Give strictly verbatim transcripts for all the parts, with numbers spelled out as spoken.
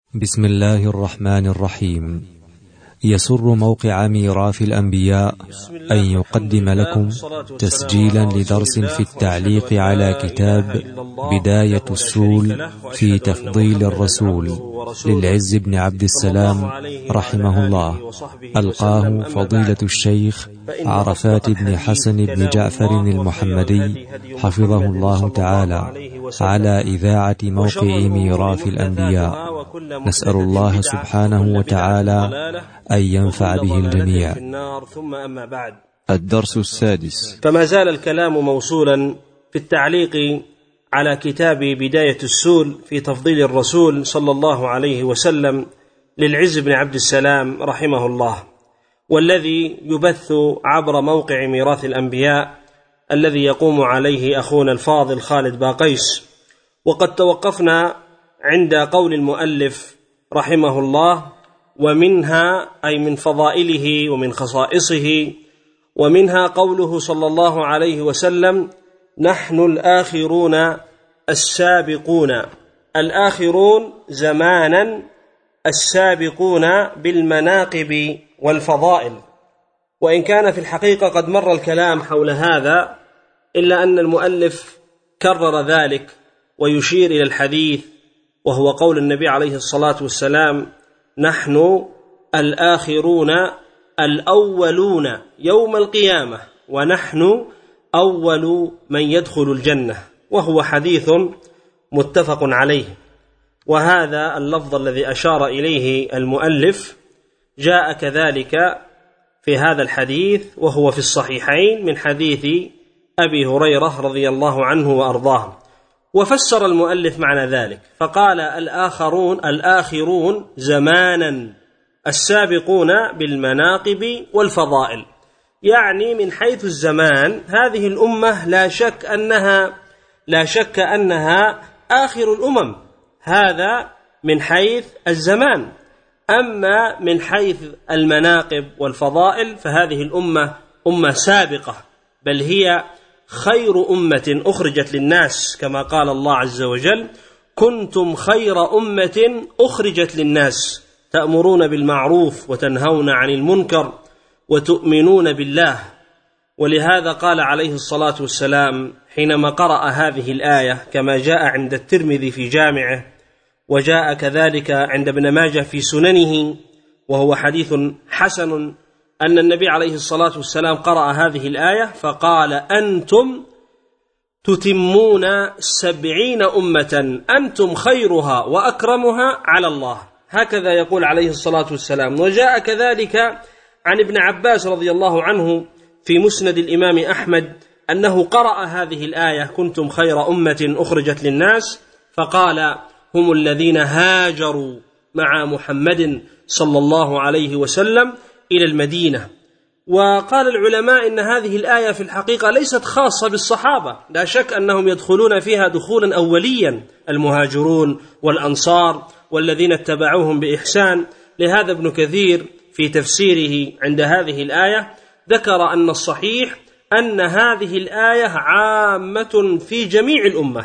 بسم الله الرحمن الرحيم. يسر موقع ميراث الأنبياء أن يقدم لكم تسجيلا لدرس في التعليق على كتاب بداية السول في تفضيل الرسول للعز بن عبد السلام رحمه الله، ألقاه فضيلة الشيخ عرفات بن حسن بن جعفر المحمدي حفظه الله تعالى على إذاعة موقع ميراث الأنبياء. نسأل الله سبحانه وتعالى أن ينفع به الجميع. ثم أما بعد، الدرس السادس. فما زال الكلام موصولا في التعليق على كتاب بداية السول في تفضيل الرسول صلى الله عليه وسلم للعز بن عبد السلام رحمه الله، والذي يبث عبر موقع ميراث الأنبياء الذي يقوم عليه أخونا الفاضل خالد باقيس. وقد توقفنا عند قول المؤلف رحمه الله: ومنها أي من فضائله ومن خصائصه، ومنها قوله صلى الله عليه وسلم: نحن الآخرون السابقون. الآخرون زمانا، السابقون بالمناقب والفضائل. وإن كان في الحقيقة قد مر الكلام حول هذا، إلا أن المؤلف كرر ذلك ويشير إلى الحديث، وهو قول النبي عليه الصلاة والسلام: نحن الآخرون الأولون يوم القيامة، ونحن أول من يدخل الجنة، وهو حديث متفق عليه. وهذا اللفظ الذي أشار إليه المؤلف جاء كذلك في هذا الحديث، وهو في الصحيحين من حديث أبي هريرة رضي الله عنه وأرضاه. وفسر المؤلف معنى ذلك فقال: الآخرون الآخرون زمانا، السابقون بالمناقب والفضائل. يعني من حيث الزمان هذه الأمة لا شك أنها لا شك أنها آخر الأمم، هذا من حيث الزمان. أما من حيث المناقب والفضائل فهذه الأمة أمة سابقة، بل هي خير أمة أخرجت للناس، كما قال الله عز وجل: كنتم خير أمة أخرجت للناس تأمرون بالمعروف وتنهون عن المنكر وتؤمنون بالله. ولهذا قال عليه الصلاة والسلام حينما قرأ هذه الآية، كما جاء عند الترمذي في جامعه، وجاء كذلك عند ابن ماجه في سننه، وهو حديث حسن، أن النبي عليه الصلاة والسلام قرأ هذه الآية فقال: أنتم تتمون سبعين أمة أنتم خيرها وأكرمها على الله. هكذا يقول عليه الصلاة والسلام. وجاء كذلك عن ابن عباس رضي الله عنه في مسند الإمام أحمد أنه قرأ هذه الآية: كنتم خير أمة أخرجت للناس، فقال: هم الذين هاجروا مع محمد صلى الله عليه وسلم إلى المدينة. وقال العلماء إن هذه الآية في الحقيقة ليست خاصة بالصحابة، لا شك أنهم يدخلون فيها دخولا أوليا، المهاجرون والأنصار والذين اتبعوهم بإحسان. لهذا ابن كثير في تفسيره عند هذه الآية ذكر أن الصحيح أن هذه الآية عامة في جميع الأمة،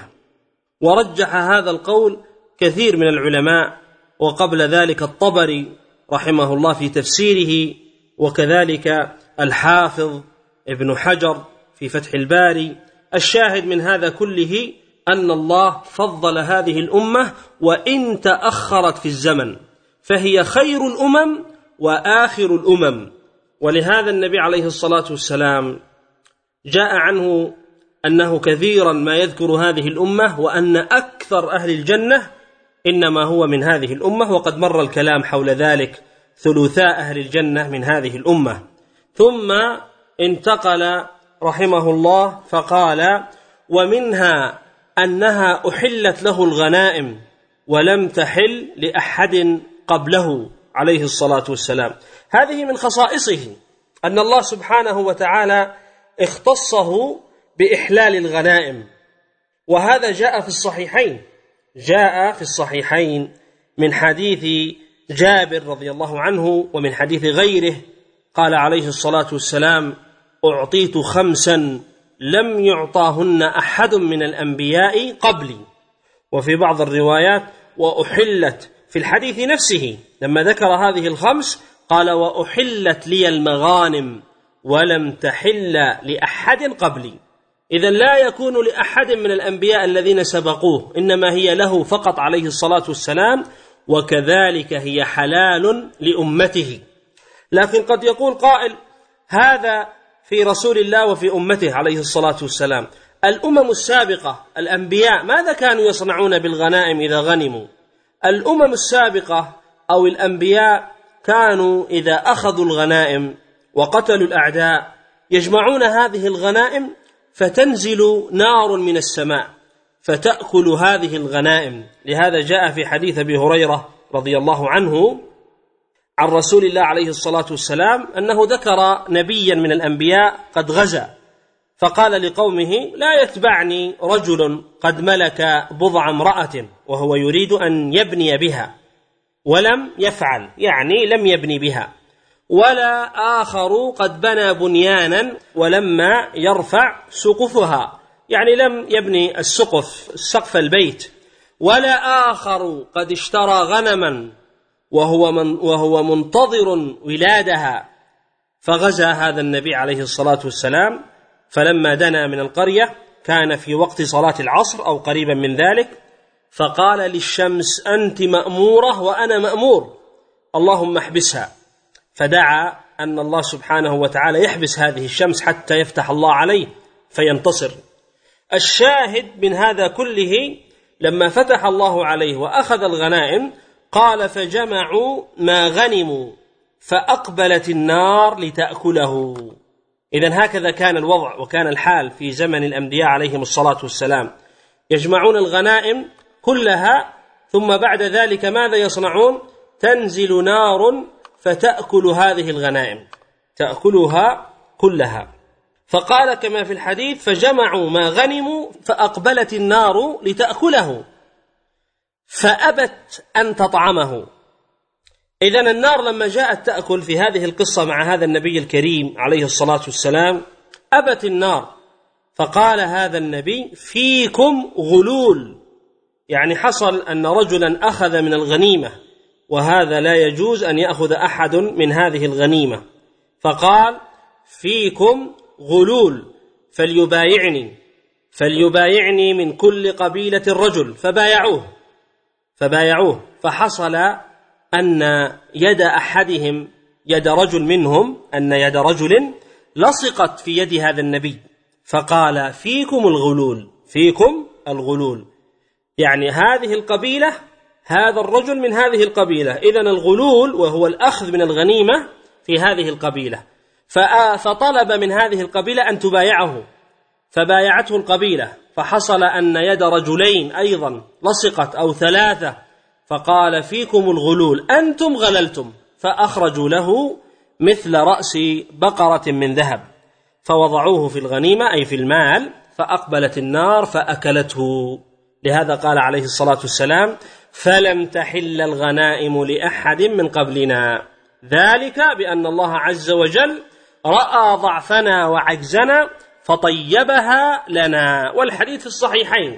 ورجح هذا القول كثير من العلماء، وقبل ذلك الطبري رحمه الله في تفسيره، وكذلك الحافظ ابن حجر في فتح الباري. الشاهد من هذا كله أن الله فضل هذه الأمة وإن تأخرت في الزمن، فهي خير الأمم وآخر الأمم. ولهذا النبي عليه الصلاة والسلام جاء عنه أنه كثيرا ما يذكر هذه الأمة، وأن أكثر أهل الجنة إنما هو من هذه الأمة، وقد مر الكلام حول ذلك، ثلثاء أهل الجنة من هذه الأمة. ثم انتقل رحمه الله فقال: ومنها أنها أحلت له الغنائم ولم تحل لأحد قبله عليه الصلاة والسلام. هذه من خصائصه أن الله سبحانه وتعالى اختصه بإحلال الغنائم، وهذا جاء في الصحيحين جاء في الصحيحين من حديث جابر رضي الله عنه ومن حديث غيره، قال عليه الصلاة والسلام: أعطيت خمسا لم يعطاهن أحد من الأنبياء قبلي. وفي بعض الروايات: وأحلت في الحديث نفسه لما ذكر هذه الخمس قال وأحلت لي المغانم ولم تحل لأحد قبلي. إذن لا يكون لأحد من الأنبياء الذين سبقوه، إنما هي له فقط عليه الصلاة والسلام، وكذلك هي حلال لأمته. لكن قد يقول قائل هذا في رسول الله وفي أمته عليه الصلاة والسلام، الأمم السابقة الأنبياء ماذا كانوا يصنعون بالغنائم إذا غنموا؟ الأمم السابقة أو الأنبياء كانوا إذا أخذوا الغنائم وقتلوا الأعداء يجمعون هذه الغنائم فتنزل نار من السماء فتأكل هذه الغنائم. لهذا جاء في حديث أبي هريرة رضي الله عنه عن رسول الله عليه الصلاة والسلام أنه ذكر نبيا من الأنبياء قد غزا فقال لقومه لا يتبعني رجل قد ملك بضع امرأة وهو يريد أن يبني بها ولم يفعل، يعني لم يبني بها، ولا آخر قد بنى بنيانا ولما يرفع سقفها، يعني لم يبني السقف سقف البيت، ولا آخر قد اشترى غنما وهو, من وهو منتظر ولادها. فغزا هذا النبي عليه الصلاة والسلام، فلما دنا من القرية كان في وقت صلاة العصر أو قريبا من ذلك، فقال للشمس أنت مأمورة وأنا مأمور، اللهم احبسها. فدعا أن الله سبحانه وتعالى يحبس هذه الشمس حتى يفتح الله عليه فينتصر. الشاهد من هذا كله لما فتح الله عليه وأخذ الغنائم قال فجمعوا ما غنموا فأقبلت النار لتأكله. إذن هكذا كان الوضع وكان الحال في زمن الأنبياء عليهم الصلاة والسلام، يجمعون الغنائم كلها ثم بعد ذلك ماذا يصنعون؟ تنزل نار فتأكل هذه الغنائم، تأكلها كلها. فقال كما في الحديث فجمعوا ما غنموا فأقبلت النار لتأكله فأبت أن تطعمه. إذن النار لما جاءت تأكل في هذه القصة مع هذا النبي الكريم عليه الصلاة والسلام أبت النار، فقال هذا النبي فيكم غلول، يعني حصل أن رجلا أخذ من الغنيمة وهذا لا يجوز أن يأخذ أحد من هذه الغنيمة، فقال فيكم غلول فليبايعني فليبايعني من كل قبيلة الرجل، فبايعوه فبايعوه فحصل أن يد أحدهم يد رجل منهم أن يد رجل لصقت في يد هذا النبي، فقال فيكم الغلول فيكم الغلول، يعني هذه القبيلة هذا الرجل من هذه القبيلة، إذن الغلول وهو الأخذ من الغنيمة في هذه القبيلة. فطلب من هذه القبيلة أن تبايعه فبايعته القبيلة، فحصل أن يد رجلين أيضا لصقت أو ثلاثة، فقال فيكم الغلول أنتم غللتم، فأخرجوا له مثل رأس بقرة من ذهب فوضعوه في الغنيمة أي في المال، فأقبلت النار فأكلته. لهذا قال عليه الصلاة والسلام فلم تحل الغنائم لأحد من قبلنا، ذلك بأن الله عز وجل رأى ضعفنا وعجزنا فطيبها لنا. والحديث في الصحيحين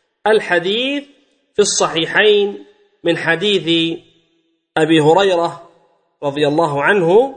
الحديث في الصحيحين من حديث أبي هريرة رضي الله عنه،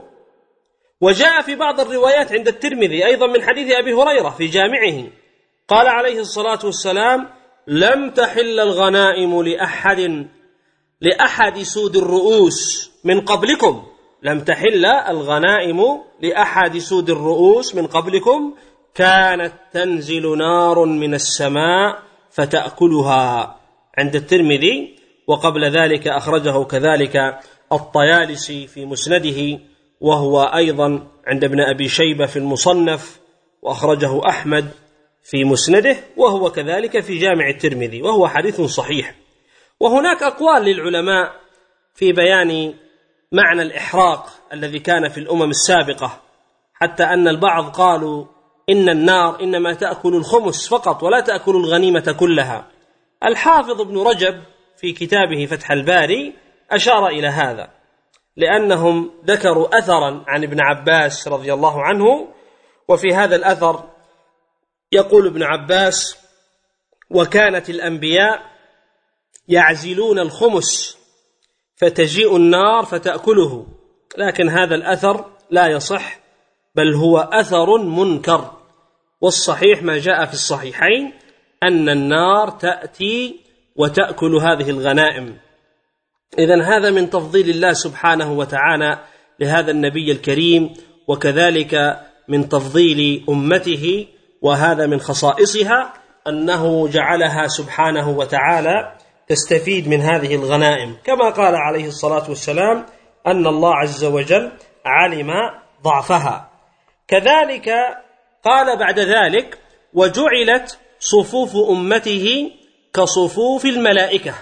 وجاء في بعض الروايات عند الترمذي أيضا من حديث أبي هريرة في جامعه، قال عليه الصلاة والسلام لم تحل الغنائم لأحد لأحد سود الرؤوس من قبلكم، لم تحل الغنائم لأحد سود الرؤوس من قبلكم، كانت تنزل نار من السماء فتأكلها، عند الترمذي. وقبل ذلك أخرجه كذلك الطيالسي في مسنده، وهو أيضا عند ابن أبي شيبة في المصنف، وأخرجه أحمد في مسنده، وهو كذلك في جامع الترمذي، وهو حديث صحيح. وهناك أقوال للعلماء في بيان معنى الإحراق الذي كان في الأمم السابقة، حتى أن البعض قالوا إن النار إنما تأكل الخمس فقط ولا تأكل الغنيمة كلها. الحافظ ابن رجب في كتابه فتح الباري أشار إلى هذا، لأنهم ذكروا أثرا عن ابن عباس رضي الله عنه، وفي هذا الأثر يقول ابن عباس وكانت الأنبياء يعزلون الخمس فتجيء النار فتأكله، لكن هذا الأثر لا يصح، بل هو أثر منكر. والصحيح ما جاء في الصحيحين أن النار تأتي وتأكل هذه الغنائم. إذن هذا من تفضيل الله سبحانه وتعالى لهذا النبي الكريم، وكذلك من تفضيل أمته، وهذا من خصائصها أنه جعلها سبحانه وتعالى تستفيد من هذه الغنائم، كما قال عليه الصلاة والسلام أن الله عز وجل علم ضعفها. كذلك قال بعد ذلك: وجعلت صفوف أمته كصفوف الملائكة.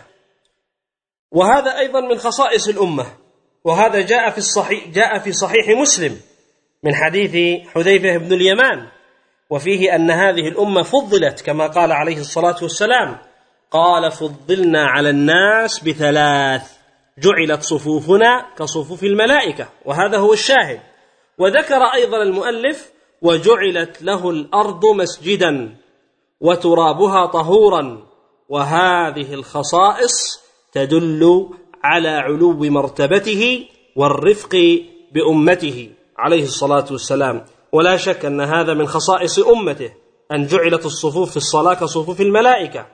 وهذا أيضا من خصائص الأمة، وهذا جاء في الصحيح جاء في صحيح مسلم من حديث حذيفة بن اليمان، وفيه أن هذه الأمة فضلت كما قال عليه الصلاة والسلام، قال: فضلنا على الناس بثلاث: جعلت صفوفنا كصفوف الملائكة، وهذا هو الشاهد. وذكر أيضا المؤلف: وجعلت له الأرض مسجدا وترابها طهورا. وهذه الخصائص تدل على علو مرتبته والرفق بأمته عليه الصلاة والسلام. ولا شك أن هذا من خصائص أمته، أن جعلت الصفوف في الصلاة كصفوف الملائكة،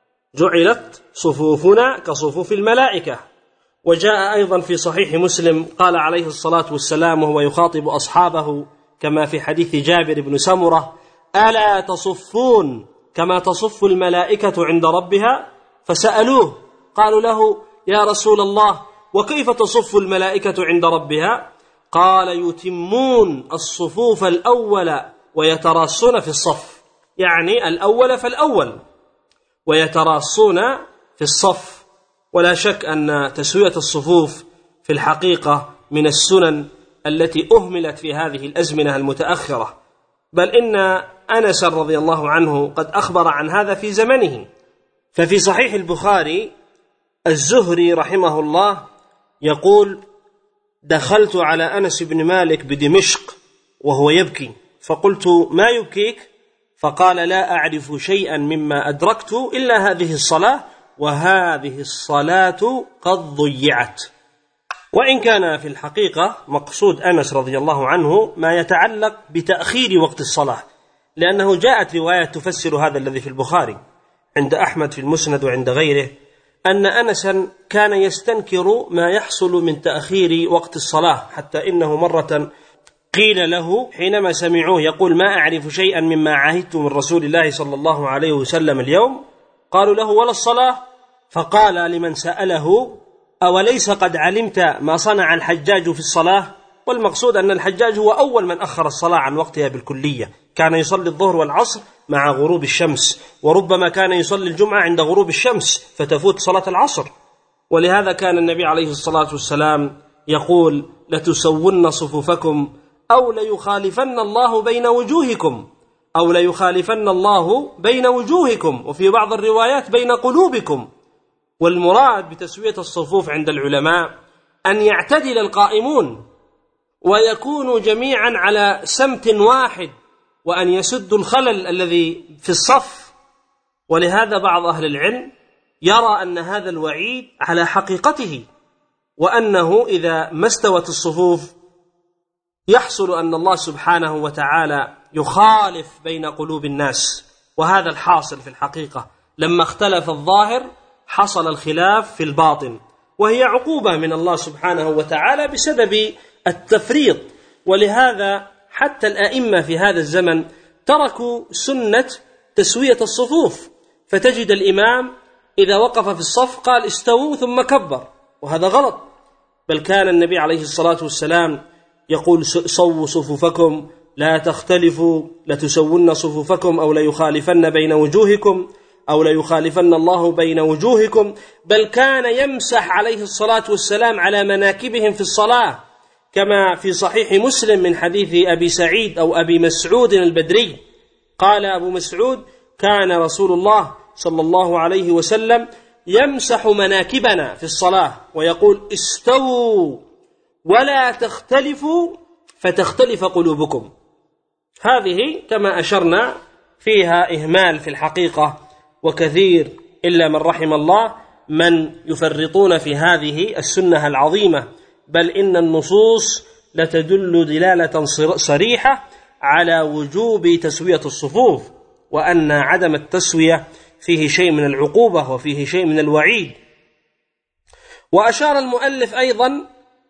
جعلت صفوفنا كصفوف الملائكة. وجاء أيضا في صحيح مسلم قال عليه الصلاة والسلام وهو يخاطب أصحابه كما في حديث جابر بن سمرة: ألا تصفون كما تصف الملائكة عند ربها؟ فسألوه قالوا له: يا رسول الله، وكيف تصف الملائكة عند ربها؟ قال: يتمون الصفوف الأول ويتراصون في الصف، يعني الأول فالأول ويتراصون في الصف. ولا شك أن تسوية الصفوف في الحقيقة من السنن التي أهملت في هذه الأزمنة المتأخرة، بل إن أنس رضي الله عنه قد أخبر عن هذا في زمنه. ففي صحيح البخاري الزهري رحمه الله يقول: دخلت على أنس بن مالك بدمشق وهو يبكي، فقلت: ما يبكيك؟ فقال: لا أعرف شيئا مما أدركت إلا هذه الصلاة، وهذه الصلاة قد ضيعت. وإن كان في الحقيقة مقصود أنس رضي الله عنه ما يتعلق بتأخير وقت الصلاة، لأنه جاءت رواية تفسر هذا الذي في البخاري عند أحمد في المسند وعند غيره، أن أنسا كان يستنكر ما يحصل من تأخير وقت الصلاة، حتى إنه مرة قيل له حينما سمعوه يقول: ما أعرف شيئا مما عهدت من رسول الله صلى الله عليه وسلم اليوم. قالوا له: ولا الصلاة؟ فقال لمن سأله: أوليس قد علمت ما صنع الحجاج في الصلاة؟ والمقصود أن الحجاج هو أول من أخر الصلاة عن وقتها بالكلية، كان يصلي الظهر والعصر مع غروب الشمس، وربما كان يصلي الجمعة عند غروب الشمس فتفوت صلاة العصر. ولهذا كان النبي عليه الصلاة والسلام يقول: لتسون صفوفكم أو ليخالفن الله بين وجوهكم، أو ليخالفن الله بين وجوهكم، وفي بعض الروايات بين قلوبكم. والمراد بتسوية الصفوف عند العلماء أن يعتدل القائمون ويكونوا جميعا على سمت واحد، وأن يسدوا الخلل الذي في الصف. ولهذا بعض أهل العلم يرى أن هذا الوعيد على حقيقته، وأنه إذا ما استوت الصفوف يحصل أن الله سبحانه وتعالى يخالف بين قلوب الناس، وهذا الحاصل في الحقيقة. لما اختلف الظاهر حصل الخلاف في الباطن، وهي عقوبة من الله سبحانه وتعالى بسبب التفريط. ولهذا حتى الأئمة في هذا الزمن تركوا سنة تسوية الصفوف، فتجد الإمام إذا وقف في الصف قال: استووا ثم كبر، وهذا غلط. بل كان النبي عليه الصلاة والسلام يقول: صووا صفوفكم لا تختلفوا، لتسون صفوفكم أو ليخالفن بين وجوهكم، أو ليخالفن الله بين وجوهكم. بل كان يمسح عليه الصلاة والسلام على مناكبهم في الصلاة، كما في صحيح مسلم من حديث أبي سعيد أو أبي مسعود البدري قال أبو مسعود: كان رسول الله صلى الله عليه وسلم يمسح مناكبنا في الصلاة ويقول: استووا ولا تختلفوا فتختلف قلوبكم. هذه كما أشرنا فيها إهمال في الحقيقة وكثير إلا من رحم الله، من يفرطون في هذه السنة العظيمة، بل إن النصوص لتدل دلالة صريحة على وجوب تسوية الصفوف، وأن عدم التسوية فيه شيء من العقوبة وفيه شيء من الوعيد. وأشار المؤلف أيضا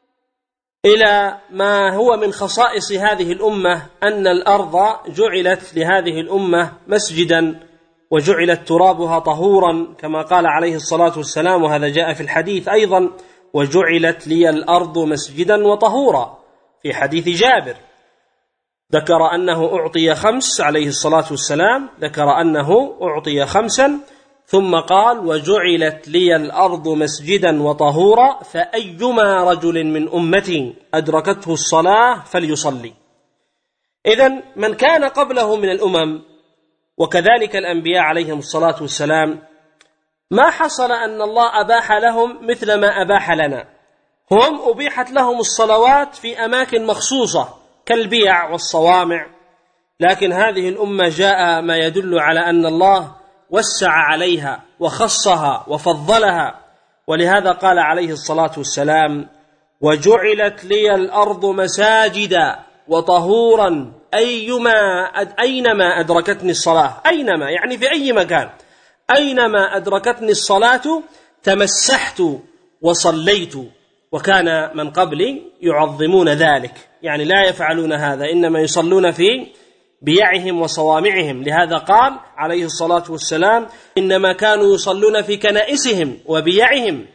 إلى ما هو من خصائص هذه الأمة، أن الأرض جعلت لهذه الأمة مسجدا وجعلت ترابها طهورا، كما قال عليه الصلاة والسلام، وهذا جاء في الحديث أيضا: وجعلت لي الأرض مسجدا وطهورا، في حديث جابر. ذكر أنه أعطي خمس عليه الصلاة والسلام، ذكر أنه أعطي خمسا، ثم قال: وجعلت لي الأرض مسجدا وطهورا، فأيما رجل من أمتي أدركته الصلاة فليصلي. إذن من كان قبله من الأمم وكذلك الأنبياء عليهم الصلاة والسلام ما حصل أن الله أباح لهم مثل ما أباح لنا. هم أبيحت لهم الصلوات في أماكن مخصوصة كالبيع والصوامع، لكن هذه الأمة جاء ما يدل على أن الله وسع عليها وخصها وفضلها، ولهذا قال عليه الصلاة والسلام: وجعلت لي الأرض مساجدا وطهورا أيما أينما أدركتني الصلاة. أينما يعني في أي مكان، أينما أدركتني الصلاة تمسحت وصليت. وكان من قبلي يعظمون ذلك، يعني لا يفعلون هذا، إنما يصلون في بيعهم وصوامعهم. لهذا قال عليه الصلاة والسلام: إنما كانوا يصلون في كنائسهم وبيعهم.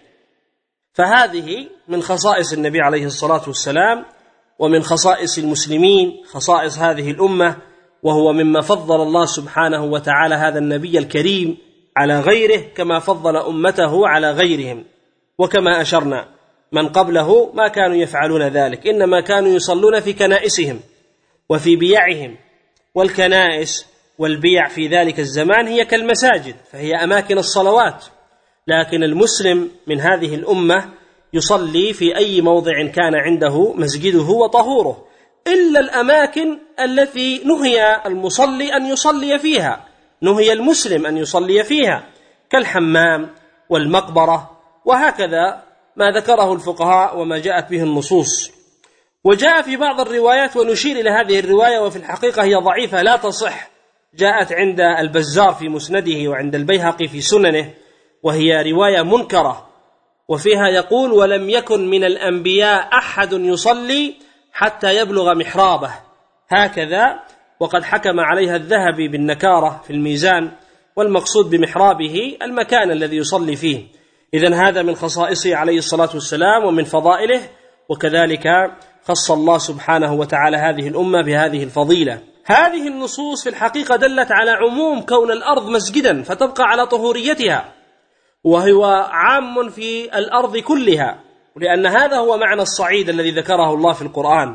فهذه من خصائص النبي عليه الصلاة والسلام، ومن خصائص المسلمين، خصائص هذه الأمة، وهو مما فضل الله سبحانه وتعالى هذا النبي الكريم على غيره، كما فضل أمته على غيرهم. وكما أشرنا من قبله ما كانوا يفعلون ذلك، إنما كانوا يصلون في كنائسهم وفي بيعهم، والكنائس والبيع في ذلك الزمان هي كالمساجد، فهي أماكن الصلوات. لكن المسلم من هذه الأمة يصلي في أي موضع كان عنده مسجده وطهوره، إلا الأماكن التي نهي المصلي أن يصلي فيها، نهي المسلم أن يصلي فيها، كالحمام والمقبرة، وهكذا ما ذكره الفقهاء وما جاءت به النصوص. وجاء في بعض الروايات، ونشير إلى هذه الرواية وفي الحقيقة هي ضعيفة لا تصح، جاءت عند البزار في مسنده وعند البيهقي في سننه، وهي رواية منكرة، وفيها يقول: ولم يكن من الأنبياء أحد يصلي حتى يبلغ محرابه، هكذا. وقد حكم عليها الذهبي بالنكارة في الميزان، والمقصود بمحرابه المكان الذي يصلي فيه. إذن هذا من خصائصه عليه الصلاة والسلام ومن فضائله، وكذلك خص الله سبحانه وتعالى هذه الأمة بهذه الفضيلة. هذه النصوص في الحقيقة دلت على عموم كون الأرض مسجدا، فتبقى على طهوريتها، وهو عام في الأرض كلها، لأن هذا هو معنى الصعيد الذي ذكره الله في القرآن.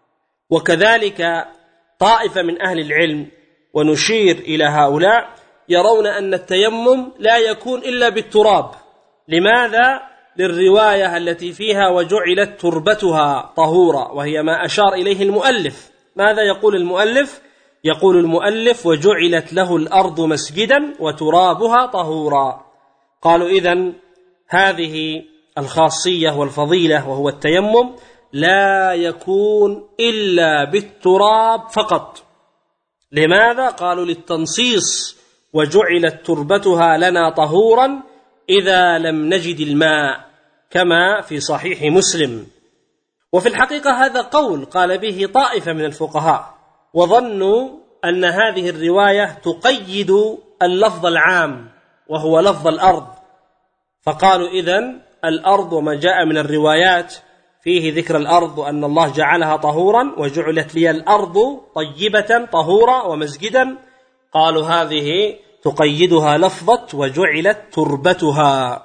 وكذلك طائفة من أهل العلم، ونشير إلى هؤلاء، يرون أن التيمم لا يكون إلا بالتراب. لماذا؟ للرواية التي فيها وجعلت تربتها طهورا، وهي ما أشار إليه المؤلف. ماذا يقول المؤلف؟ يقول المؤلف: وجعلت له الأرض مسجدا وترابها طهورا. قالوا إذن هذه الخاصية والفضيلة وهو التيمم لا يكون إلا بالتراب فقط. لماذا؟ قالوا للتنصيص: وجعلت تربتها لنا طهورا إذا لم نجد الماء، كما في صحيح مسلم. وفي الحقيقة هذا قول قال به طائفة من الفقهاء، وظنوا أن هذه الرواية تقيد اللفظ العام وهو لفظ الأرض، فقالوا إذن الأرض وما جاء من الروايات فيه ذكر الأرض وأن الله جعلها طهورا، وجعلت لي الأرض طيبة طهورا ومسجدا، قالوا هذه تقيدها لفظة وجعلت تربتها.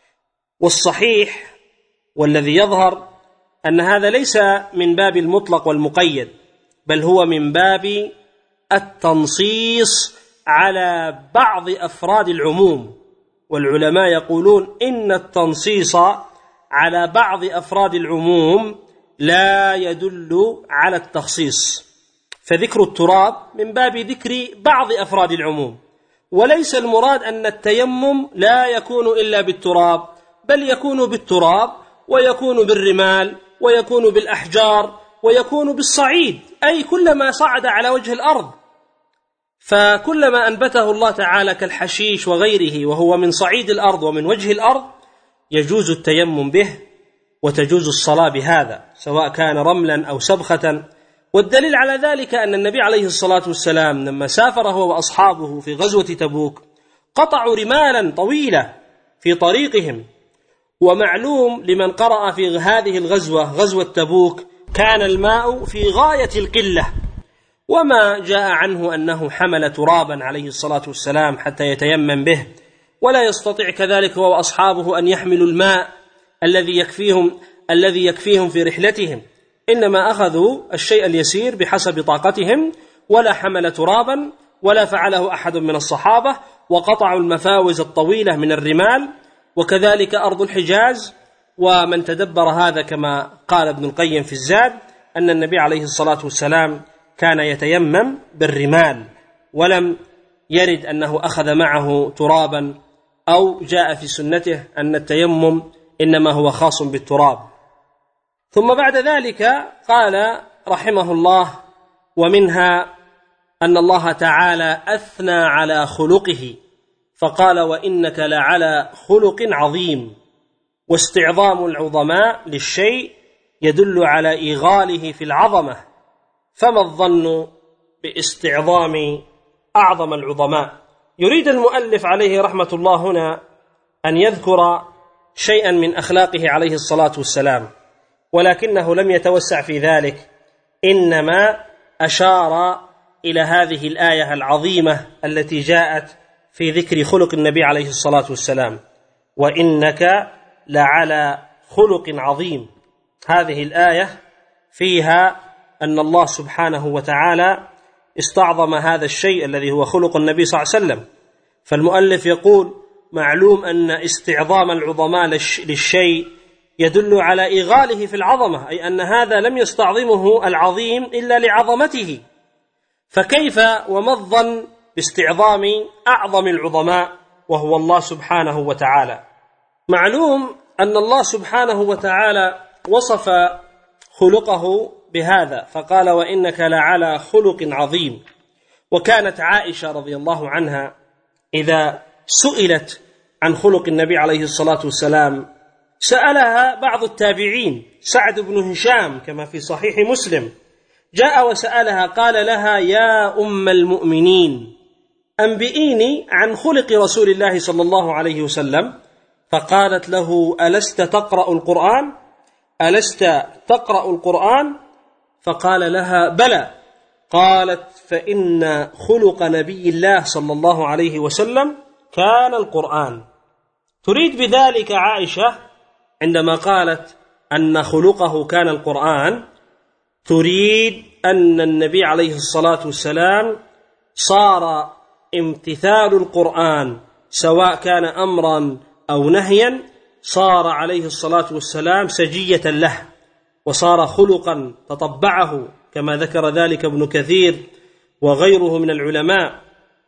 والصحيح والذي يظهر أن هذا ليس من باب المطلق والمقيد، بل هو من باب التنصيص على بعض أفراد العموم. والعلماء يقولون إن التنصيص على بعض أفراد العموم لا يدل على التخصيص، فذكر التراب من باب ذكر بعض أفراد العموم، وليس المراد أن التيمم لا يكون إلا بالتراب، بل يكون بالتراب ويكون بالرمال ويكون بالأحجار ويكون بالصعيد، أي كلما صعد على وجه الأرض، فكلما أنبته الله تعالى كالحشيش وغيره وهو من صعيد الأرض ومن وجه الأرض يجوز التيمم به وتجوز الصلاة بهذا، سواء كان رملا أو سبخة. والدليل على ذلك أن النبي عليه الصلاة والسلام لما سافر هو وأصحابه في غزوة تبوك قطعوا رمالا طويلة في طريقهم، ومعلوم لمن قرأ في هذه الغزوة غزوة تبوك كان الماء في غاية القلة، وما جاء عنه أنه حمل ترابا عليه الصلاة والسلام حتى يتيمم به، ولا يستطيع كذلك هو وأصحابه أن يحملوا الماء الذي يكفيهم الذي يكفيهم في رحلتهم، إنما أخذوا الشيء اليسير بحسب طاقتهم، ولا حمل ترابا ولا فعله أحد من الصحابة، وقطعوا المفاوز الطويلة من الرمال، وكذلك أرض الحجاز. ومن تدبر هذا كما قال ابن القيم في الزاد أن النبي عليه الصلاة والسلام كان يتيمم بالرمال، ولم يرد أنه أخذ معه ترابا، أو جاء في سنته أن التيمم إنما هو خاص بالتراب. ثم بعد ذلك قال رحمه الله: ومنها أن الله تعالى أثنى على خلقه فقال: وإنك لعلى خلق عظيم. واستعظام العظماء للشيء يدل على إيغاله في العظمة، فما الظن باستعظام أعظم العظماء؟ يريد المؤلف عليه رحمة الله هنا أن يذكر شيئا من أخلاقه عليه الصلاة والسلام، ولكنه لم يتوسع في ذلك، إنما أشار إلى هذه الآية العظيمة التي جاءت في ذكر خلق النبي عليه الصلاة والسلام: وإنك لعلى خلق عظيم. هذه الآية فيها أن الله سبحانه وتعالى استعظم هذا الشيء الذي هو خلق النبي صلى الله عليه وسلم. فالمؤلف يقول: معلوم أن استعظام العظماء للشيء يدل على إيغاله في العظمة، أي أن هذا لم يستعظمه العظيم إلا لعظمته، فكيف وما الظن باستعظام أعظم العظماء وهو الله سبحانه وتعالى؟ معلوم أن الله سبحانه وتعالى وصف خلقه بهذا فقال: وإنك لعلى خلق عظيم. وكانت عائشة رضي الله عنها إذا سئلت عن خلق النبي عليه الصلاة والسلام سألها بعض التابعين، سعد بن هشام كما في صحيح مسلم، جاء وسألها قال لها: يا أم المؤمنين أنبئيني عن خلق رسول الله صلى الله عليه وسلم. فقالت له: ألست تقرأ القرآن؟ ألست تقرأ القرآن؟ فقال لها: بلى. قالت: فإن خلق نبي الله صلى الله عليه وسلم كان القرآن. تريد بذلك عائشة عندما قالت أن خلقه كان القرآن، تريد أن النبي عليه الصلاة والسلام صار امتثال القرآن سواء كان أمرا أو نهيا، صار عليه الصلاة والسلام سجية له، وصار خلقا تطبعه، كما ذكر ذلك ابن كثير وغيره من العلماء.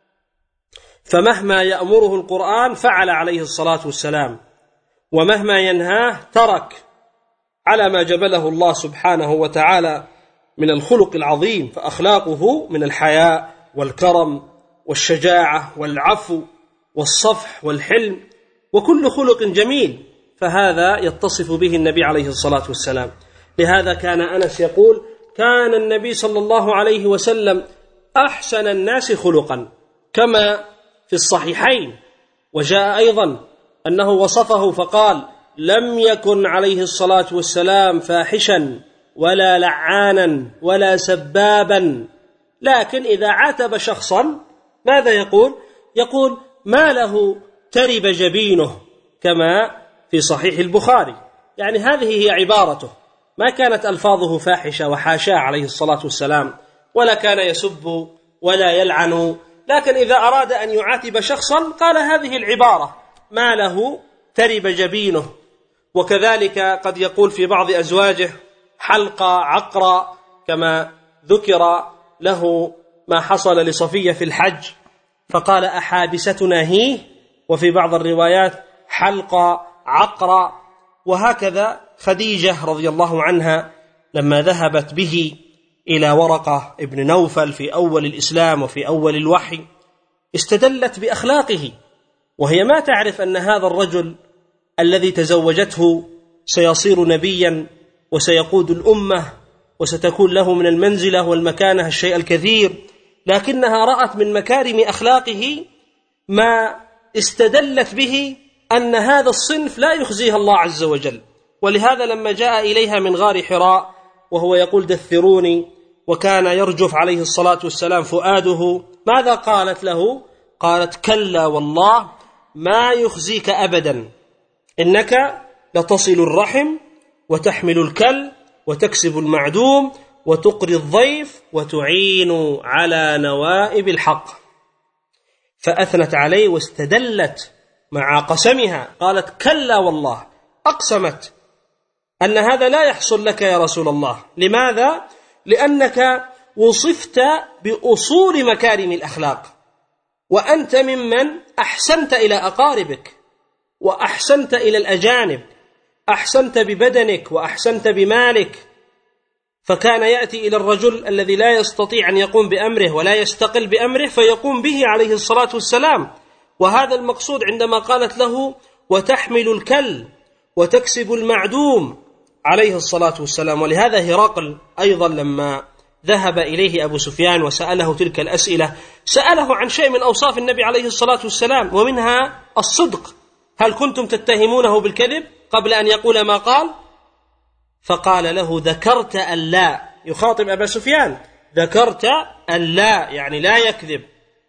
فمهما يأمره القرآن فعل عليه الصلاة والسلام، ومهما ينهاه ترك، على ما جبله الله سبحانه وتعالى من الخلق العظيم. فأخلاقه من الحياء والكرم والشجاعة والعفو والصفح والحلم، وكل خلق جميل، فهذا يتصف به النبي عليه الصلاة والسلام. لهذا كان أنس يقول: كان النبي صلى الله عليه وسلم أحسن الناس خلقا، كما في الصحيحين. وجاء أيضا أنه وصفه فقال: لم يكن عليه الصلاة والسلام فاحشا ولا لعانا ولا سبابا، لكن إذا عاتب شخصا ماذا يقول؟ يقول: ما له ترب جبينه، كما في صحيح البخاري. يعني هذه هي عبارته، ما كانت ألفاظه فاحشة وحاشا عليه الصلاة والسلام، ولا كان يسب ولا يلعن، لكن إذا أراد أن يعاتب شخصا قال هذه العبارة: ما له ترب جبينه. وكذلك قد يقول في بعض أزواجه حلقة عقرة، كما ذكر له ما حصل لصفية في الحج، فقال أحابستنا هي، وفي بعض الروايات حلقة عقرة. وهكذا خديجة رضي الله عنها لما ذهبت به إلى ورقة ابن نوفل في أول الإسلام وفي أول الوحي استدلت بأخلاقه، وهي ما تعرف أن هذا الرجل الذي تزوجته سيصير نبيا وسيقود الأمة وستكون له من المنزلة والمكانة الشيء الكثير، لكنها رأت من مكارم أخلاقه ما استدلت به أن هذا الصنف لا يخزيها الله عز وجل. ولهذا لما جاء إليها من غار حراء وهو يقول دثروني، وكان يرجف عليه الصلاة والسلام فؤاده، ماذا قالت له؟ قالت كلا والله ما يخزيك أبدا، إنك لتصل الرحم وتحمل الكل وتكسب المعدوم وتقري الضيف وتعين على نوائب الحق. فأثنت عليه واستدلت مع قسمها، قالت كلا والله، أقسمت أن هذا لا يحصل لك يا رسول الله. لماذا؟ لأنك وصفت بأصول مكارم الأخلاق، وأنت ممن أحسنت إلى أقاربك وأحسنت إلى الأجانب، أحسنت ببدنك وأحسنت بمالك. فكان يأتي إلى الرجل الذي لا يستطيع أن يقوم بأمره ولا يستقل بأمره فيقوم به عليه الصلاة والسلام. وهذا المقصود عندما قالت له وتحمل الكل وتكسب المعدوم عليه الصلاة والسلام. ولهذا هرقل أيضا لما ذهب إليه أبو سفيان وسأله تلك الأسئلة سأله عن شيء من أوصاف النبي عليه الصلاة والسلام، ومنها الصدق. هل كنتم تتهمونه بالكذب قبل أن يقول ما قال؟ فقال له ذكرت أن لا، يخاطب أبا سفيان، ذكرت أن لا يعني لا يكذب.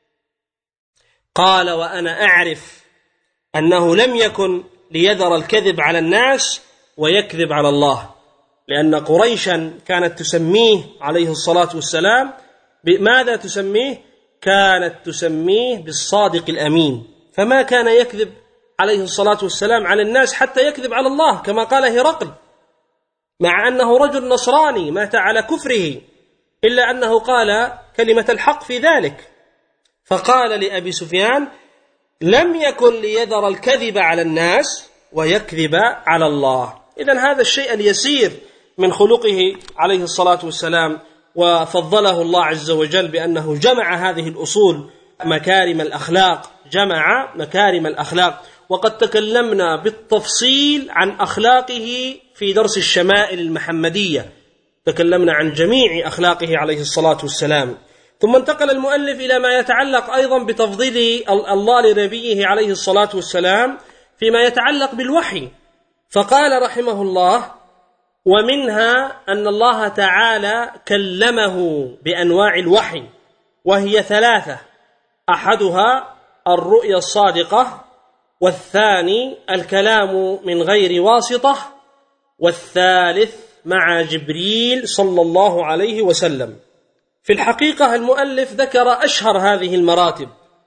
قال وأنا أعرف أنه لم يكن ليذر الكذب على الناس ويكذب على الله، لأن قريشا كانت تسميه عليه الصلاة والسلام بماذا تسميه؟ كانت تسميه بالصادق الأمين، فما كان يكذب عليه الصلاة والسلام على الناس حتى يكذب على الله كما قال هرقل، مع أنه رجل نصراني مات على كفره، إلا أنه قال كلمة الحق في ذلك. فقال لأبي سفيان لم يكن ليذر الكذب على الناس ويكذب على الله. إذن هذا الشيء اليسير من خلقه عليه الصلاة والسلام، وفضله الله عز وجل بأنه جمع هذه الأصول مكارم الأخلاق، جمع مكارم الأخلاق. وقد تكلمنا بالتفصيل عن أخلاقه في درس الشمائل المحمدية، تكلمنا عن جميع أخلاقه عليه الصلاة والسلام. ثم انتقل المؤلف إلى ما يتعلق أيضا بتفضيل الله لنبيه عليه الصلاة والسلام فيما يتعلق بالوحي، فقال رحمه الله ومنها أن الله تعالى كلمه بأنواع الوحي، وهي ثلاثة: أحدها الرؤيا الصادقة، والثاني الكلام من غير واسطة، والثالث مع جبريل صلى الله عليه وسلم. في الحقيقة المؤلف ذكر أشهر هذه المراتب،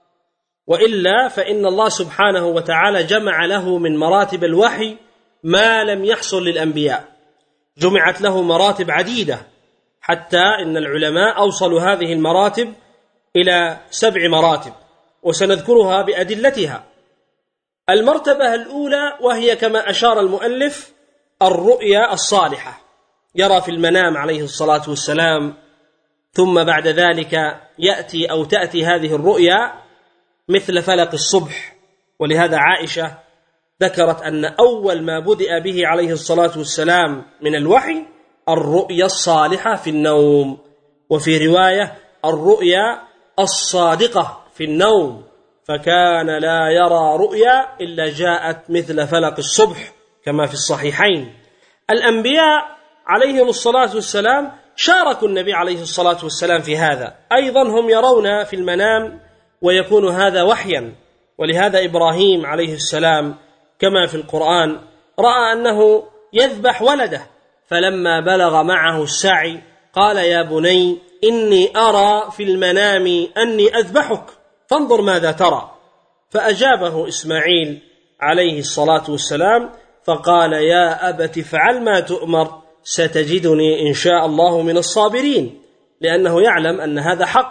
وإلا فإن الله سبحانه وتعالى جمع له من مراتب الوحي ما لم يحصل للأنبياء، جمعت له مراتب عديدة، حتى إن العلماء أوصلوا هذه المراتب إلى سبع مراتب، وسنذكرها بأدلتها. المرتبة الأولى وهي كما أشار المؤلف الرؤيا الصالحة، يرى في المنام عليه الصلاة والسلام، ثم بعد ذلك يأتي أو تأتي هذه الرؤيا مثل فلق الصبح. ولهذا عائشة ذكرت أن أول ما بدأ به عليه الصلاة والسلام من الوحي الرؤيا الصالحة في النوم، وفي رواية الرؤيا الصادقة في النوم، فكان لا يرى رؤيا إلا جاءت مثل فلق الصبح كما في الصحيحين. الأنبياء عليهم الصلاة والسلام شاركوا النبي عليه الصلاة والسلام في هذا، أيضا هم يرون في المنام ويكون هذا وحيا. ولهذا إبراهيم عليه السلام كما في القرآن رأى أنه يذبح ولده، فلما بلغ معه السعي قال يا بني إني أرى في المنام أني أذبحك فانظر ماذا ترى، فأجابه إسماعيل عليه الصلاة والسلام فقال يا أبت افعل ما تؤمر ستجدني إن شاء الله من الصابرين، لأنه يعلم أن هذا حق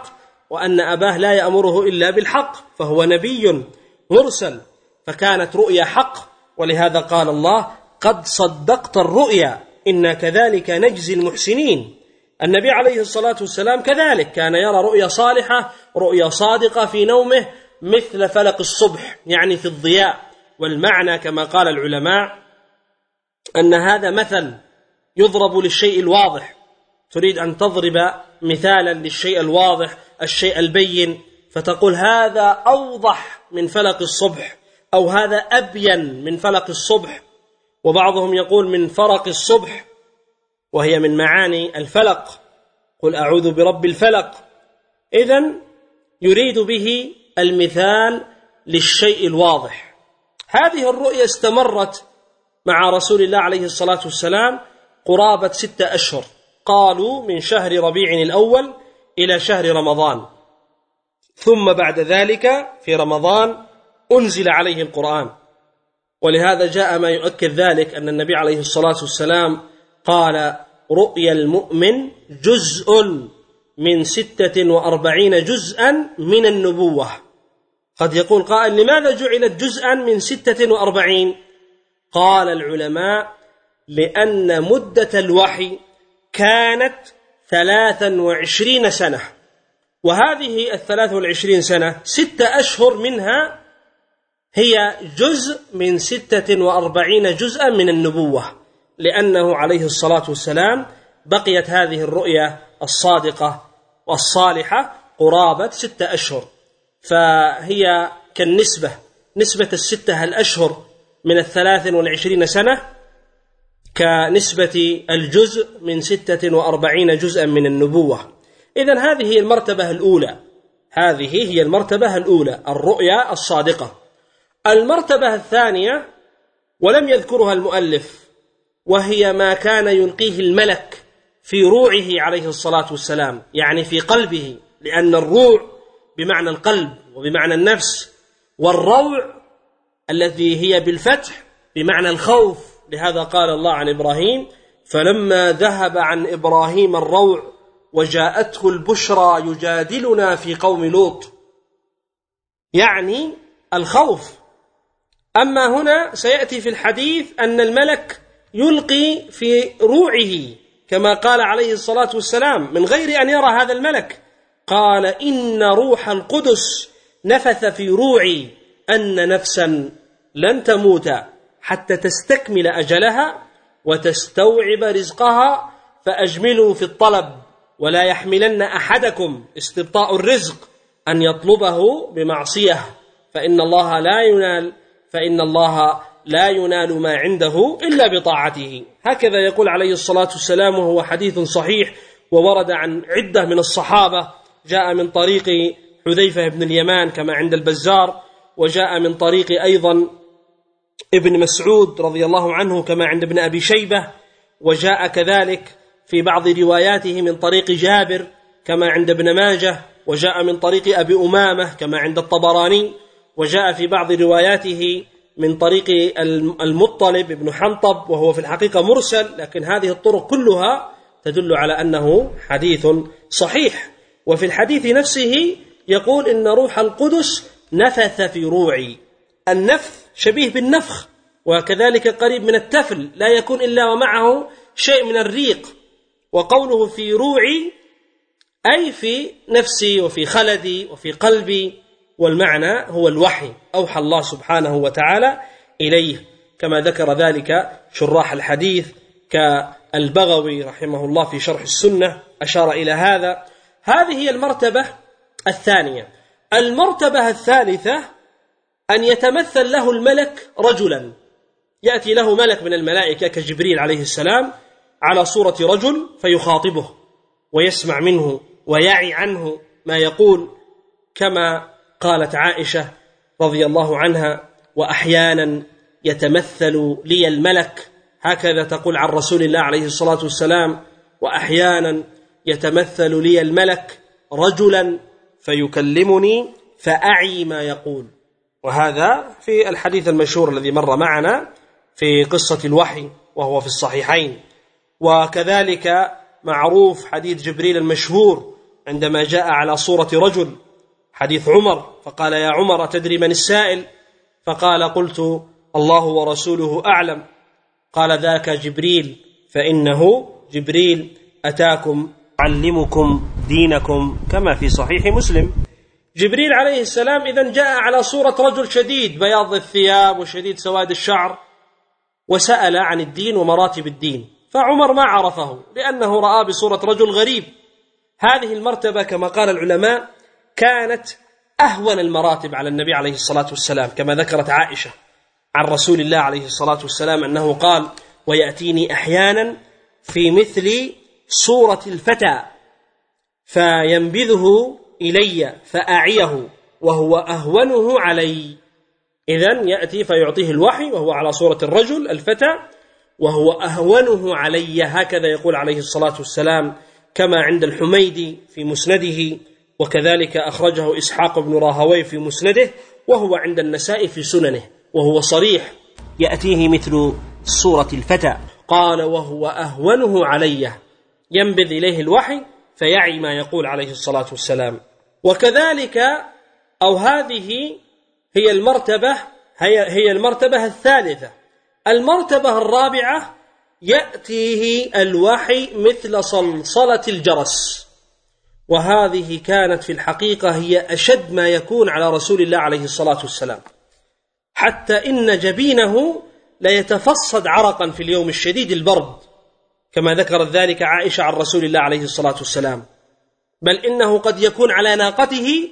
وأن أباه لا يأمره إلا بالحق، فهو نبي مرسل، فكانت رؤيا حق. ولهذا قال الله: قد صدقت الرؤيا إنا كذلك نجزي المحسنين. النبي عليه الصلاة والسلام كذلك كان يرى رؤيا صالحة، رؤيا صادقة في نومه، مثل فلق الصبح، يعني في الضياء. والمعنى كما قال العلماء أن هذا مثل يضرب للشيء الواضح. تريد أن تضرب مثالا للشيء الواضح، الشيء البين، فتقول هذا أوضح من فلق الصبح، أو هذا أبين من فلق الصبح. وبعضهم يقول من فرق الصبح، وهي من معاني الفلق، قل أعوذ برب الفلق. إذن يريد به المثال للشيء الواضح. هذه الرؤيا استمرت مع رسول الله عليه الصلاة والسلام قرابة ستة أشهر، قالوا من شهر ربيع الأول إلى شهر رمضان، ثم بعد ذلك في رمضان أنزل عليه القرآن. ولهذا جاء ما يؤكد ذلك أن النبي عليه الصلاة والسلام قال: رؤيا المؤمن جزء من ستة وأربعين جزءا من النبوة. قد يقول قائل: لماذا جعلت جزءا من ستة وأربعين؟ قال العلماء: لأن مدة الوحي كانت ثلاثا وعشرين سنة، وهذه الثلاث والعشرين سنة ستة أشهر منها هي جزء من ستة وأربعين جزءا من النبوة، لأنه عليه الصلاة والسلام بقيت هذه الرؤيا الصادقة والصالحة قرابة ستة أشهر، فهي كالنسبة، نسبة الستة الأشهر من الثلاث والعشرين سنة كنسبة الجزء من ستة وأربعين جزءا من النبوة. إذن هذه هي المرتبة الأولى، هذه هي المرتبة الأولى، الرؤيا الصادقة. المرتبة الثانية ولم يذكرها المؤلف، وهي ما كان يلقيه الملك في روعه عليه الصلاة والسلام، يعني في قلبه، لأن الروع بمعنى القلب وبمعنى النفس، والروع التي هي بالفتح بمعنى الخوف. لهذا قال الله عن إبراهيم: فلما ذهب عن إبراهيم الروع وجاءته البشرى يجادلنا في قوم لوط، يعني الخوف. أما هنا سيأتي في الحديث أن الملك يلقي في روعه كما قال عليه الصلاة والسلام من غير أن يرى هذا الملك، قال: إن روح القدس نفث في روعي أن نفسا لن تموت حتى تستكمل أجلها وتستوعب رزقها، فأجملوا في الطلب ولا يحملن أحدكم استبطاء الرزق أن يطلبه بمعصية، فإن الله لا ينال فإن الله لا ينال ما عنده إلا بطاعته. هكذا يقول عليه الصلاة والسلام، وهو حديث صحيح وورد عن عدة من الصحابة، جاء من طريق حذيفة بن اليمان كما عند البزار، وجاء من طريق أيضا ابن مسعود رضي الله عنه كما عند ابن أبي شيبة، وجاء كذلك في بعض رواياته من طريق جابر كما عند ابن ماجه، وجاء من طريق أبي أمامة كما عند الطبراني، وجاء في بعض رواياته من طريق المطلب بن حنطب وهو في الحقيقة مرسل، لكن هذه الطرق كلها تدل على أنه حديث صحيح. وفي الحديث نفسه يقول: إن روح القدس نفث في روعي. النفث شبيه بالنفخ، وكذلك قريب من التفل، لا يكون إلا ومعه شيء من الريق. وقوله في روعي أي في نفسي وفي خلدي وفي قلبي، والمعنى هو الوحي، أوحى الله سبحانه وتعالى إليه، كما ذكر ذلك شراح الحديث كالبغوي رحمه الله في شرح السنة أشار إلى هذا. هذه هي المرتبة الثانية. المرتبة الثالثة أن يتمثل له الملك رجلا، يأتي له ملك من الملائكة كجبريل عليه السلام على صورة رجل فيخاطبه ويسمع منه ويعي عنه ما يقول، كما قالت عائشة رضي الله عنها: وأحيانا يتمثل لي الملك، هكذا تقول عن رسول الله عليه الصلاة والسلام: وأحيانا يتمثل لي الملك رجلا فيكلمني فأعي ما يقول. وهذا في الحديث المشهور الذي مر معنا في قصة الوحي وهو في الصحيحين. وكذلك معروف حديث جبريل المشهور عندما جاء على صورة رجل، حديث عمر، فقال يا عمر أتدري من السائل؟ فقال قلت الله ورسوله أعلم. قال ذاك جبريل، فإنه جبريل أتاكم يعلمكم دينكم، كما في صحيح مسلم. جبريل عليه السلام إذن جاء على صورة رجل شديد بياض الثياب وشديد سواد الشعر، وسأل عن الدين ومراتب الدين، فعمر ما عرفه لأنه رأى بصورة رجل غريب. هذه المرتبة كما قال العلماء كانت أهون المراتب على النبي عليه الصلاة والسلام، كما ذكرت عائشة عن رسول الله عليه الصلاة والسلام أنه قال ويأتيني أحيانا في مثل صورة الفتى فينبذه إلي فأعيه وهو أهونه علي. إذن يأتي فيعطيه الوحي وهو على صورة الرجل الفتى وهو أهونه علي، هكذا يقول عليه الصلاة والسلام، كما عند الحميدي في مسنده، وكذلك أخرجه إسحاق بن راهوي في مسنده، وهو عند النسائي في سننه، وهو صريح يأتيه مثل صورة الفتى. قال وهو أهونه علي، ينبذ إليه الوحي فيعي ما يقول عليه الصلاة والسلام. وكذلك أو هذه هي المرتبة هي, هي المرتبة الثالثة. المرتبة الرابعة يأتيه الوحي مثل صلصلة الجرس، وهذه كانت في الحقيقة هي أشد ما يكون على رسول الله عليه الصلاة والسلام، حتى إن جبينه ليتفصد عرقا في اليوم الشديد البرد، كما ذكرت ذلك عائشة عن رسول الله عليه الصلاة والسلام. بل إنه قد يكون على ناقته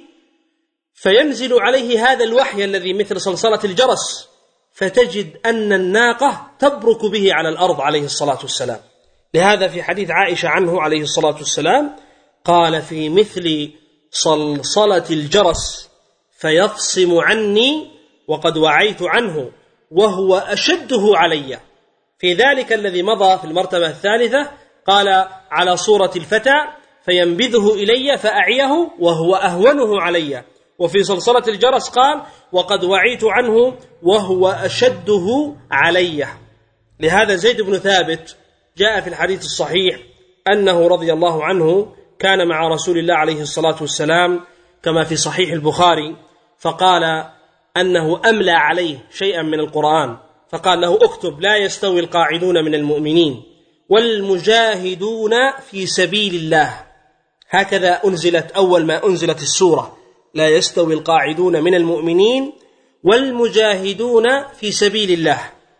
فينزل عليه هذا الوحي الذي مثل صلصلة الجرس، فتجد أن الناقة تبرك به على الأرض عليه الصلاة والسلام. لهذا في حديث عائشة عنه عليه الصلاة والسلام قال في مثل صلصلة الجرس فيفصم عني وقد وعيت عنه وهو أشده علي. في ذلك الذي مضى في المرتبة الثالثة قال على صورة الفتى فينبذه إلي فأعيه وهو أهونه علي. وفي صلصلة الجرس قال وقد وعيت عنه وهو أشده علي. لهذا زيد بن ثابت جاء في الحديث الصحيح أنه رضي الله عنه كان مع رسول الله عليه الصلاة والسلام كما في صحيح البخاري، فقال أنه أملى عليه شيئا من القرآن، فقال له اكتب لا يستوي القاعدون من المؤمنين والمجاهدون في سبيل الله. هكذا أنزلت أول ما أنزلت السورة، لا يستوي القاعدون من المؤمنين والمجاهدون في سبيل الله.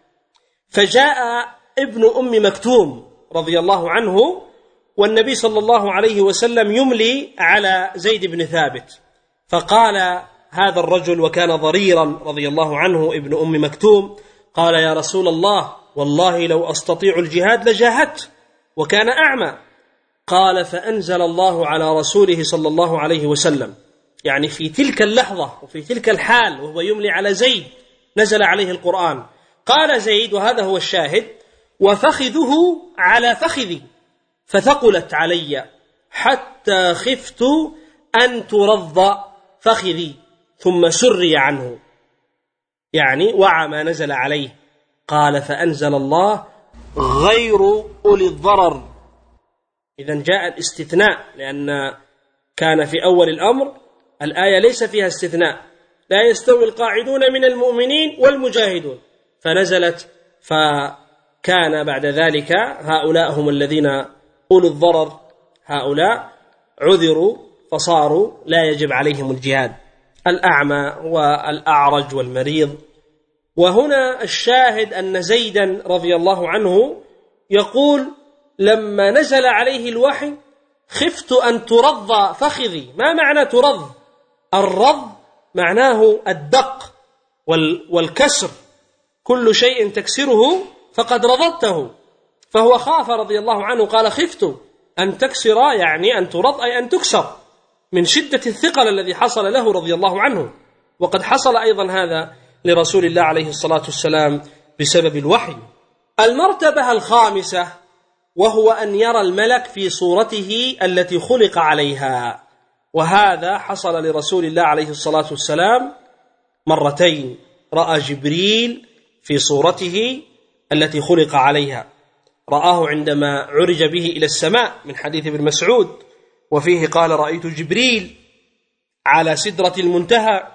فجاء ابن أم مكتوم رضي الله عنه والنبي صلى الله عليه وسلم يملي على زيد بن ثابت، فقال هذا الرجل وكان ضريرا رضي الله عنه ابن أم مكتوم، قال يا رسول الله والله لو أستطيع الجهاد لجاهدت، وكان أعمى. قال فأنزل الله على رسوله صلى الله عليه وسلم، يعني في تلك اللحظة وفي تلك الحال وهو يملي على زيد نزل عليه القرآن. قال زيد وهذا هو الشاهد وفخذه على فخذي فثقلت علي حتى خفت أن ترض فخذي ثم سري عنه، يعني وعى ما نزل عليه. قال فأنزل الله غير أولي الضرر. إذن جاء الاستثناء، لأن كان في أول الأمر الآية ليس فيها استثناء، لا يستوي القاعدون من المؤمنين والمجاهدون، فنزلت فكان بعد ذلك هؤلاء هم الذين أولي الضرر، هؤلاء عذروا فصاروا لا يجب عليهم الجهاد، الأعمى والأعرج والمريض. وهنا الشاهد أن زيدا رضي الله عنه يقول لما نزل عليه الوحي خفت أن ترض فخذي. ما معنى ترض؟ الرض معناه الدق والكسر، كل شيء تكسره فقد رضضته، فهو خاف رضي الله عنه، قال خفت أن تكسر، يعني أن ترض أي أن تكسر، من شدة الثقل الذي حصل له رضي الله عنه. وقد حصل أيضا هذا لرسول الله عليه الصلاة والسلام بسبب الوحي. المرتبة الخامسة وهو أن يرى الملك في صورته التي خلق عليها، وهذا حصل لرسول الله عليه الصلاة والسلام مرتين، رأى جبريل في صورته التي خلق عليها، رآه عندما عرج به إلى السماء من حديث ابن مسعود، وفيه قال رأيت جبريل على سدرة المنتهى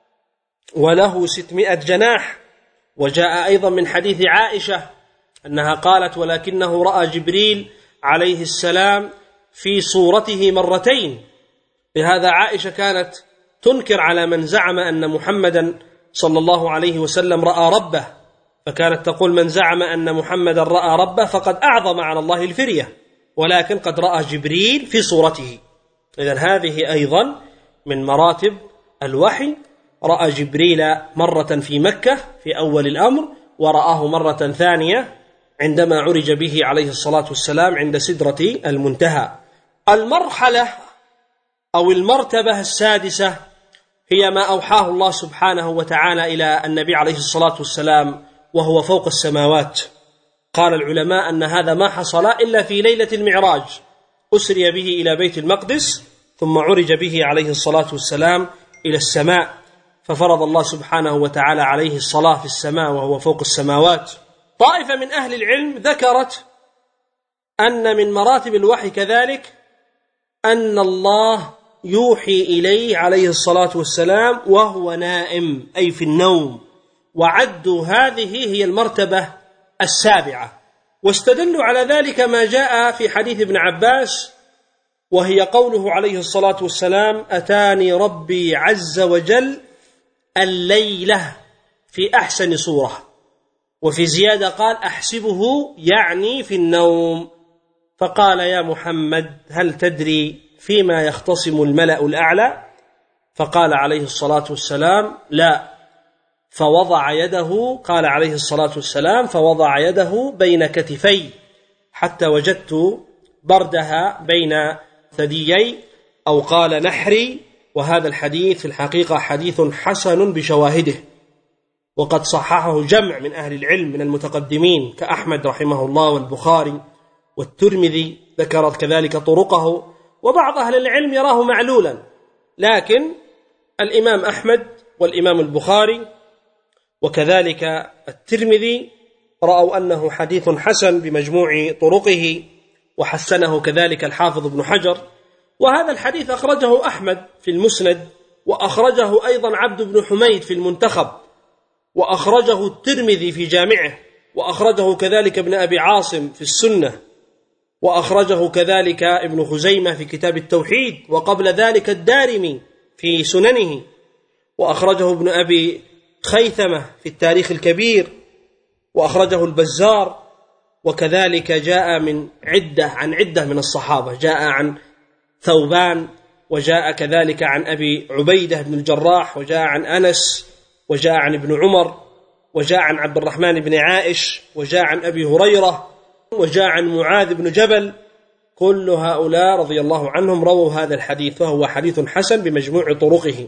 وله ستمائة جناح. وجاء أيضا من حديث عائشة أنها قالت ولكنه رأى جبريل عليه السلام في صورته مرتين. بهذا عائشة كانت تنكر على من زعم أن محمدا صلى الله عليه وسلم رأى ربه، فكانت تقول من زعم أن محمدا رأى ربه فقد أعظم على الله الفرية، ولكن قد رأى جبريل في صورته. إذن هذه أيضا من مراتب الوحي. رأى جبريل مرة في مكة في أول الأمر، ورآه مرة ثانية عندما عرج به عليه الصلاة والسلام عند سدرة المنتهى. المرحلة أو المرتبة السادسة هي ما أوحاه الله سبحانه وتعالى إلى النبي عليه الصلاة والسلام وهو فوق السماوات. قال العلماء أن هذا ما حصل إلا في ليلة المعراج، أسري به إلى بيت المقدس ثم عرج به عليه الصلاة والسلام إلى السماء، ففرض الله سبحانه وتعالى عليه الصلاة في السماء وهو فوق السماوات. طائفة من أهل العلم ذكرت أن من مراتب الوحي كذلك أن الله يوحي إليه عليه الصلاة والسلام وهو نائم، أي في النوم، وعدوا هذه هي المرتبة السابعة. واستدلوا على ذلك ما جاء في حديث ابن عباس، وهي قوله عليه الصلاة والسلام أتاني ربي عز وجل الليلة في أحسن صورة، وفي زيادة قال أحسبه يعني في النوم، فقال يا محمد هل تدري فيما يختصم الملأ الأعلى؟ فقال عليه الصلاة والسلام لا، فوضع يده، قال عليه الصلاة والسلام فوضع يده بين كتفي حتى وجدت بردها بين ثديي، أو قال نحري. وهذا الحديث في الحقيقة حديث حسن بشواهده، وقد صححه جمع من أهل العلم من المتقدمين كأحمد رحمه الله والبخاري والترمذي ذكرت كذلك طرقه، وبعض أهل العلم يراه معلولا، لكن الإمام أحمد والإمام البخاري وكذلك الترمذي رأوا أنه حديث حسن بمجموع طرقه، وحسنه كذلك الحافظ ابن حجر. وهذا الحديث أخرجه أحمد في المسند، وأخرجه أيضا عبد بن حميد في المنتخب، وأخرجه الترمذي في جامعه، وأخرجه كذلك ابن أبي عاصم في السنة، وأخرجه كذلك ابن خزيمة في كتاب التوحيد، وقبل ذلك الدارمي في سننه، وأخرجه ابن أبي خيثمة في التاريخ الكبير، وأخرجه البزار، وكذلك جاء من عدة عن عدة من الصحابة، جاء عن ثوبان، وجاء كذلك عن أبي عبيدة بن الجراح، وجاء عن أنس، وجاء عن ابن عمر، وجاء عن عبد الرحمن بن عائش، وجاء عن أبي هريرة، وجاء عن معاذ بن جبل. كل هؤلاء رضي الله عنهم رووا هذا الحديث، وهو حديث حسن بمجموع طرقه.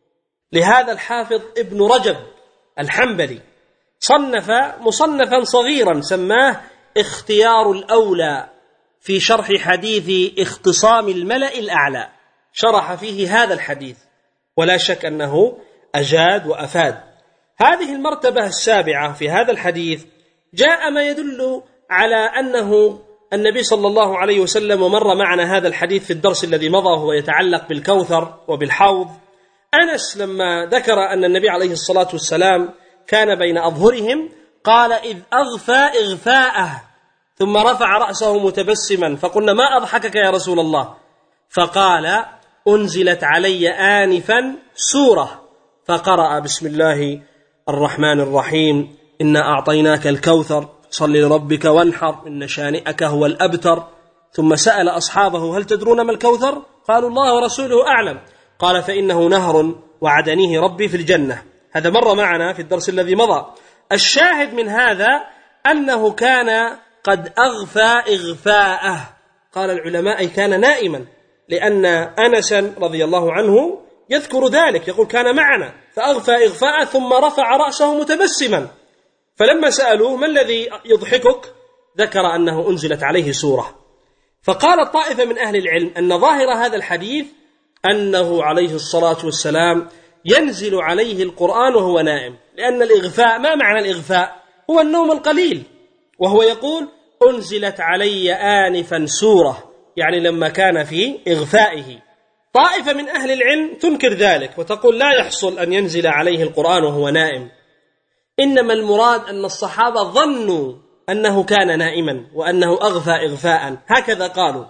لهذا الحافظ ابن رجب الحنبلي صنف مصنفا صغيرا سماه اختيار الأولى في شرح حديث اختصام الملأ الأعلى، شرح فيه هذا الحديث، ولا شك أنه أجاد وأفاد. هذه المرتبة السابعة في هذا الحديث جاء ما يدل على أنه النبي صلى الله عليه وسلم، ومر معنا هذا الحديث في الدرس الذي مضى وهو يتعلق بالكوثر وبالحوض. أنس لما ذكر أن النبي عليه الصلاة والسلام كان بين أظهرهم قال إذ أغفى إغفاءه ثم رفع رأسه متبسما، فقلنا ما أضحكك يا رسول الله؟ فقال أنزلت علي آنفا سورة، فقرأ بسم الله الرحمن الرحيم إنا أعطيناك الكوثر صل لربك وانحر إن شانئك هو الأبتر. ثم سأل أصحابه هل تدرون ما الكوثر؟ قالوا الله ورسوله أعلم. قال فإنه نهر وعدنيه ربي في الجنة. هذا مر معنا في الدرس الذي مضى. الشاهد من هذا أنه كان قد أغفى إغفاءه، قال العلماء أي كان نائما، لأن أنسا رضي الله عنه يذكر ذلك، يقول كان معنا فأغفى إغفاءه ثم رفع رأسه متبسما. فلما سألوه ما الذي يضحكك؟ ذكر أنه أنزلت عليه سورة. فقال الطائفة من أهل العلم أن ظاهر هذا الحديث أنه عليه الصلاة والسلام ينزل عليه القرآن وهو نائم، لأن الإغفاء ما معنى الإغفاء؟ هو النوم القليل، وهو يقول أنزلت علي آنفا سورة يعني لما كان في إغفائه. طائفة من أهل العلم تنكر ذلك وتقول لا يحصل أن ينزل عليه القرآن وهو نائم، إنما المراد أن الصحابة ظنوا أنه كان نائما وأنه أغفى إغفاء، هكذا قالوا،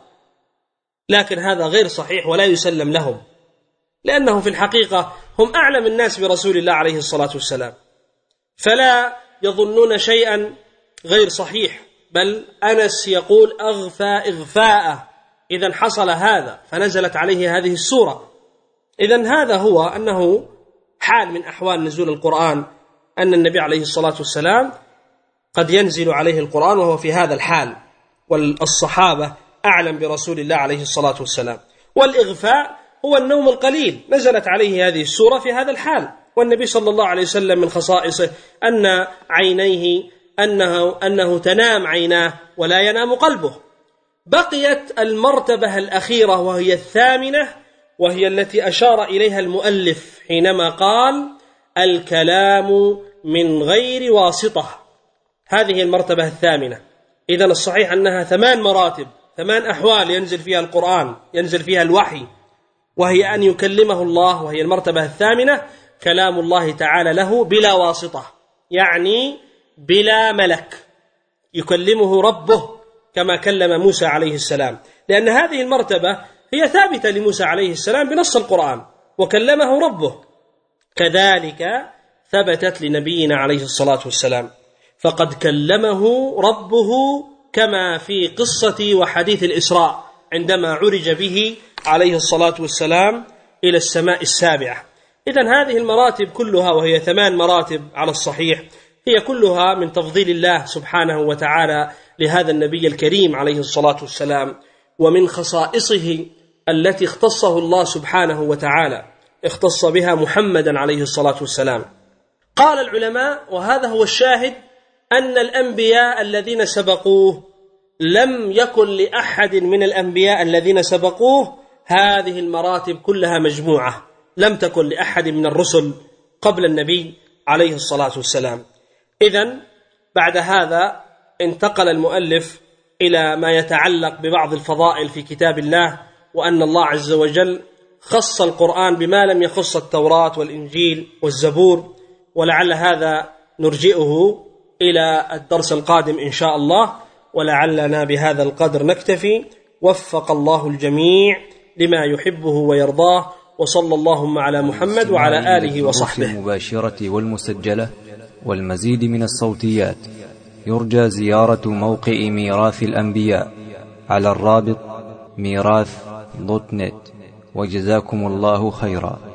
لكن هذا غير صحيح ولا يسلم لهم، لأنه في الحقيقة هم أعلم الناس برسول الله عليه الصلاة والسلام، فلا يظنون شيئا غير صحيح، بل أنس يقول أغفى إغفاء، إذن حصل هذا فنزلت عليه هذه السورة. إذن هذا هو أنه حال من أحوال نزول القرآن، أن النبي عليه الصلاة والسلام قد ينزل عليه القرآن وهو في هذا الحال، والصحابة أعلم برسول الله عليه الصلاة والسلام. والإغفاء هو النوم القليل، نزلت عليه هذه السورة في هذا الحال، والنبي صلى الله عليه وسلم من خصائصه أن عينيه أنه, أنه تنام عيناه ولا ينام قلبه. بقيت المرتبة الأخيرة وهي الثامنة، وهي التي أشار إليها المؤلف حينما قال الكلام من غير واسطة. هذه المرتبة الثامنة. إذن الصحيح أنها ثمان مراتب، ثمان أحوال ينزل فيها القرآن، ينزل فيها الوحي، وهي أن يكلمه الله، وهي المرتبة الثامنة، كلام الله تعالى له بلا واسطة، يعني بلا ملك، يكلمه ربه كما كلم موسى عليه السلام، لأن هذه المرتبة هي ثابتة لموسى عليه السلام بنص القرآن، وكلمه ربه، كذلك ثبتت لنبينا عليه الصلاة والسلام، فقد كلمه ربه كما في قصة وحديث الإسراء عندما عرج به عليه الصلاة والسلام إلى السماء السابعة. إذن هذه المراتب كلها، وهي ثمان مراتب على الصحيح، هي كلها من تفضيل الله سبحانه وتعالى لهذا النبي الكريم عليه الصلاة والسلام، ومن خصائصه التي اختصه الله سبحانه وتعالى، اختص بها محمدا عليه الصلاة والسلام. قال العلماء، وهذا هو الشاهد، أن الأنبياء الذين سبقوه لم يكن لأحد من الأنبياء الذين سبقوه هذه المراتب كلها مجموعة، لم تكن لأحد من الرسل قبل النبي عليه الصلاة والسلام. إذن بعد هذا انتقل المؤلف إلى ما يتعلق ببعض الفضائل في كتاب الله، وأن الله عز وجل خص القرآن بما لم يخص التوراة والإنجيل والزبور، ولعل هذا نرجئه إلى الدرس القادم إن شاء الله، ولعلنا بهذا القدر نكتفي. وفق الله الجميع لما يحبه ويرضاه، وصلى اللهم على محمد وعلى آله وصحبه. المباشرة والمسجلة والمزيد من الصوتيات يرجى زيارة موقع ميراث الأنبياء على الرابط ميراث دوت نت، وجزاكم الله خيرا.